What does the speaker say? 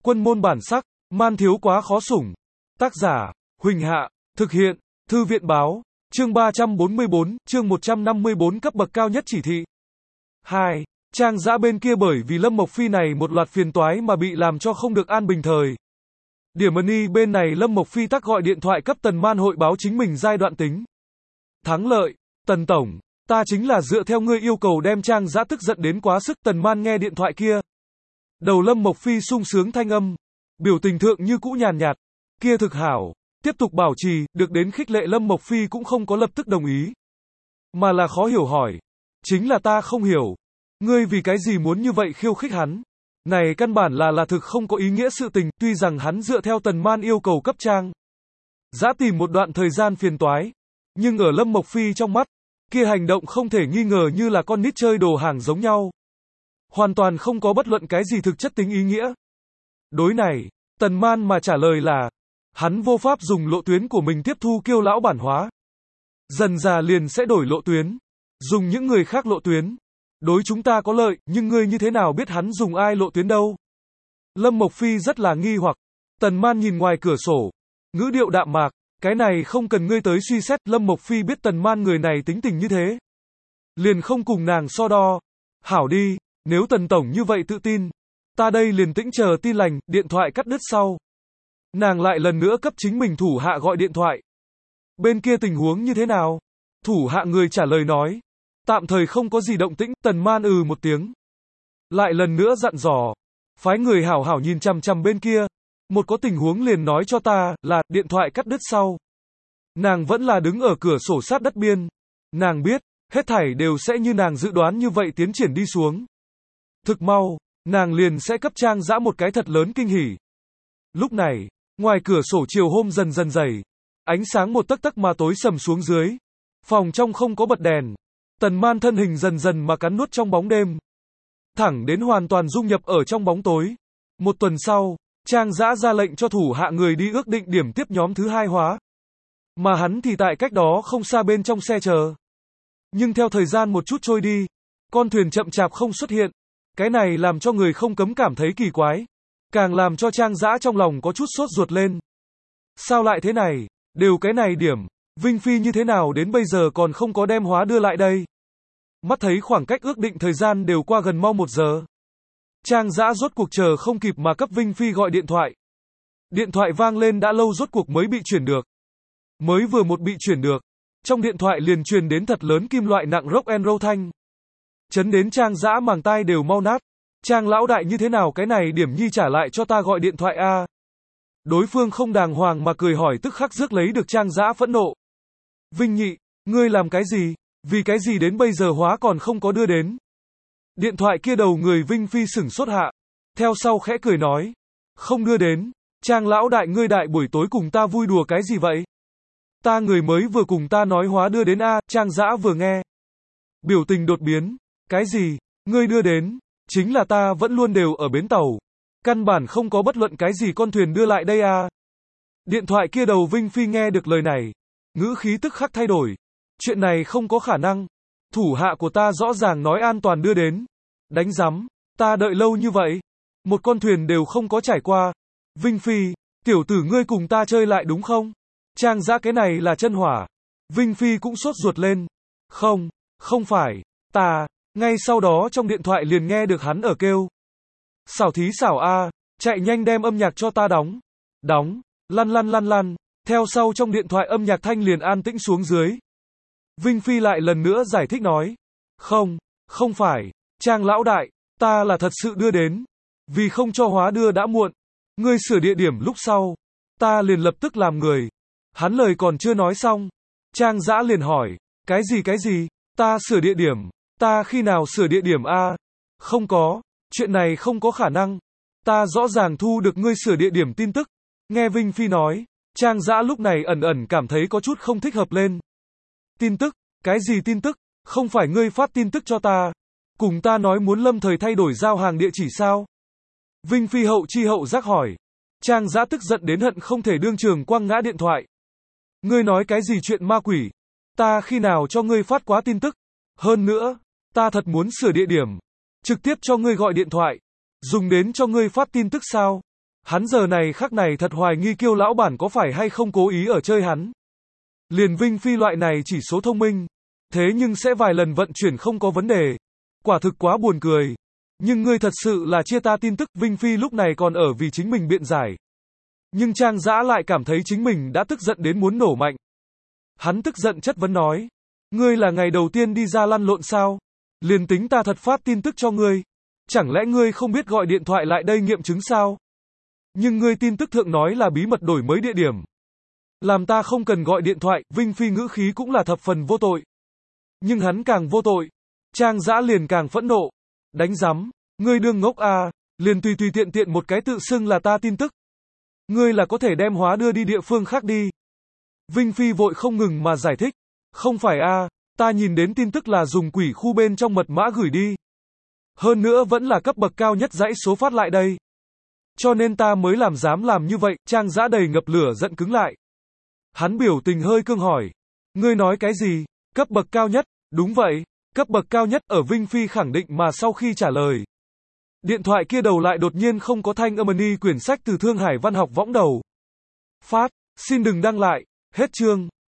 Quân môn bản sắc, man thiếu quá khó sủng. Tác giả, Huỳnh Hạ, thực hiện, Thư viện báo, chương 344, chương 154 cấp bậc cao nhất chỉ thị. 2. Trang Dã bên kia bởi vì Lâm Mộc Phi này một loạt phiền toái mà bị làm cho không được an bình thời. Điểm ân y bên này Lâm Mộc Phi tắc gọi điện thoại cấp Tần Man hội báo chính mình giai đoạn tính. Thắng lợi, Tần Tổng, ta chính là dựa theo ngươi yêu cầu đem Trang Dã tức giận đến quá sức. Tần Man nghe điện thoại kia. Đầu Lâm Mộc Phi sung sướng thanh âm, biểu tình thượng như cũ nhàn nhạt, kia thực hảo, tiếp tục bảo trì, được đến khích lệ Lâm Mộc Phi cũng không có lập tức đồng ý. Mà là khó hiểu hỏi, chính là ta không hiểu, ngươi vì cái gì muốn như vậy khiêu khích hắn? Này căn bản là thực không có ý nghĩa sự tình, tuy rằng hắn dựa theo Tần Man yêu cầu cấp Trang Dã tìm một đoạn thời gian phiền toái, nhưng ở Lâm Mộc Phi trong mắt, kia hành động không thể nghi ngờ như là con nít chơi đồ hàng giống nhau. Hoàn toàn không có bất luận cái gì thực chất tính ý nghĩa. Đối này, Tần Man mà trả lời là, hắn vô pháp dùng lộ tuyến của mình tiếp thu Kiêu lão bản hóa. Dần già liền sẽ đổi lộ tuyến, dùng những người khác lộ tuyến. Đối chúng ta có lợi, nhưng ngươi như thế nào biết hắn dùng ai lộ tuyến đâu? Lâm Mộc Phi rất là nghi hoặc. Tần Man nhìn ngoài cửa sổ, ngữ điệu đạm mạc, cái này không cần ngươi tới suy xét. Lâm Mộc Phi biết Tần Man người này tính tình như thế, liền không cùng nàng so đo. Hảo đi, nếu Tần Tổng như vậy tự tin, ta đây liền tĩnh chờ tin lành. Điện thoại cắt đứt sau, nàng lại lần nữa cấp chính mình thủ hạ gọi điện thoại. Bên kia tình huống như thế nào? Thủ hạ người trả lời nói, tạm thời không có gì động tĩnh. Tần Man một tiếng, lại lần nữa dặn dò, phái người hảo hảo nhìn chằm chằm bên kia, một có tình huống liền nói cho ta. Là điện thoại cắt đứt sau, nàng vẫn là đứng ở cửa sổ sát đất biên. Nàng biết, hết thảy đều sẽ như nàng dự đoán như vậy tiến triển đi xuống. Thực mau, nàng liền sẽ cấp Trang Dã một cái thật lớn kinh hỉ. Lúc này, ngoài cửa sổ chiều hôm dần dần dày, ánh sáng một tấc tấc mà tối sầm xuống dưới. Phòng trong không có bật đèn. Tần Man thân hình dần dần mà cắn nuốt trong bóng đêm, thẳng đến hoàn toàn dung nhập ở trong bóng tối. Một tuần sau, Trang Dã ra lệnh cho thủ hạ người đi ước định điểm tiếp nhóm thứ 2 hóa. Mà hắn thì tại cách đó không xa bên trong xe chờ. Nhưng theo thời gian một chút trôi đi, con thuyền chậm chạp không xuất hiện. Cái này làm cho người không cấm cảm thấy kỳ quái, càng làm cho Trang Dã trong lòng có chút sốt ruột lên. Sao lại thế này, đều cái này điểm, Vinh Phi như thế nào đến bây giờ còn không có đem hóa đưa lại đây? Mắt thấy khoảng cách ước định thời gian đều qua gần mau 1 giờ. Trang Dã rốt cuộc chờ không kịp mà cấp Vinh Phi gọi điện thoại. Điện thoại vang lên đã lâu rốt cuộc mới bị chuyển được. Mới vừa một bị chuyển được, trong điện thoại liền truyền đến thật lớn kim loại nặng rock and roll thanh. Chấn đến Trang Dã màng tai đều mau nát. Trang lão đại như thế nào cái này điểm nhi trả lại cho ta gọi điện thoại a? Đối phương không đàng hoàng mà cười hỏi tức khắc rước lấy được Trang Dã phẫn nộ. Vinh nhị, ngươi làm cái gì? Vì cái gì đến bây giờ hóa còn không có đưa đến? Điện thoại kia đầu người Vinh Phi sửng sốt hạ. Theo sau khẽ cười nói. Không đưa đến. Trang lão đại ngươi đại buổi tối cùng ta vui đùa cái gì vậy? Ta người mới vừa cùng ta nói hóa đưa đến a. Trang Dã vừa nghe, biểu tình đột biến. Cái gì? Ngươi đưa đến? Chính là ta vẫn luôn đều ở bến tàu. Căn bản không có bất luận cái gì con thuyền đưa lại đây a. Điện thoại kia đầu Vinh Phi nghe được lời này, ngữ khí tức khắc thay đổi. Chuyện này không có khả năng. Thủ hạ của ta rõ ràng nói an toàn đưa đến. Đánh rắm, ta đợi lâu như vậy, một con thuyền đều không có trải qua. Vinh Phi, tiểu tử ngươi cùng ta chơi lại đúng không? Trang Dã cái này là chân hỏa. Vinh Phi cũng sốt ruột lên. Không, không phải, ta. Ngay sau đó trong điện thoại liền nghe được hắn ở kêu. Xảo thí xảo a, chạy nhanh đem âm nhạc cho ta đóng. Đóng, lăn lăn lăn lăn. Theo sau trong điện thoại âm nhạc thanh liền an tĩnh xuống dưới. Vinh Phi lại lần nữa giải thích nói. Không, không phải, Trang lão đại, ta là thật sự đưa đến. Vì không cho hóa đưa đã muộn. Ngươi sửa địa điểm lúc sau, ta liền lập tức làm người. Hắn lời còn chưa nói xong, Trang Dã liền hỏi. Cái gì, ta sửa địa điểm, ta khi nào sửa địa điểm a? Không có, chuyện này không có khả năng. Ta rõ ràng thu được ngươi sửa địa điểm tin tức. Nghe Vinh Phi nói, Trang Dã lúc này ẩn ẩn cảm thấy có chút không thích hợp lên. Tin tức? Cái gì tin tức? Không phải ngươi phát tin tức cho ta, cùng ta nói muốn lâm thời thay đổi giao hàng địa chỉ sao? Vinh Phi hậu chi hậu giác hỏi. Trang Dã tức giận đến hận không thể đương trường quăng ngã điện thoại. Ngươi nói cái gì chuyện ma quỷ? Ta khi nào cho ngươi phát quá tin tức? Hơn nữa, ta thật muốn sửa địa điểm, trực tiếp cho ngươi gọi điện thoại, dùng đến cho ngươi phát tin tức sao? Hắn giờ này khắc này thật hoài nghi Kiêu lão bản có phải hay không cố ý ở chơi hắn. Liền Vinh Phi loại này chỉ số thông minh, thế nhưng sẽ vài lần vận chuyển không có vấn đề. Quả thực quá buồn cười. Nhưng ngươi thật sự là chia ta tin tức, Vinh Phi lúc này còn ở vì chính mình biện giải. Nhưng Trang Dã lại cảm thấy chính mình đã tức giận đến muốn nổ mạnh. Hắn tức giận chất vấn nói. Ngươi là ngày đầu tiên đi ra lăn lộn sao? Liền tính ta thật phát tin tức cho ngươi. Chẳng lẽ ngươi không biết gọi điện thoại lại đây nghiệm chứng sao? Nhưng ngươi tin tức thượng nói là bí mật đổi mới địa điểm. Làm ta không cần gọi điện thoại, Vinh Phi ngữ khí cũng là thập phần vô tội. Nhưng hắn càng vô tội. Trang Dã liền càng phẫn nộ. Đánh rắm, ngươi đương ngốc à, liền tùy tùy tiện tiện một cái tự xưng là ta tin tức. Ngươi là có thể đem hóa đưa đi địa phương khác đi. Vinh Phi vội không ngừng mà giải thích. Không phải à, ta nhìn đến tin tức là dùng quỷ khu bên trong mật mã gửi đi. Hơn nữa vẫn là cấp bậc cao nhất dãy số phát lại đây. Cho nên ta mới dám làm như vậy, Trang Dã đầy ngập lửa giận cứng lại. Hắn biểu tình hơi cương hỏi. Ngươi nói cái gì? Cấp bậc cao nhất? Đúng vậy, cấp bậc cao nhất ở Vinh Phi khẳng định mà sau khi trả lời. Điện thoại kia đầu lại đột nhiên không có thanh âm ni quyển sách từ Thương Hải văn học võng đầu. Phát, xin đừng đăng lại, hết chương.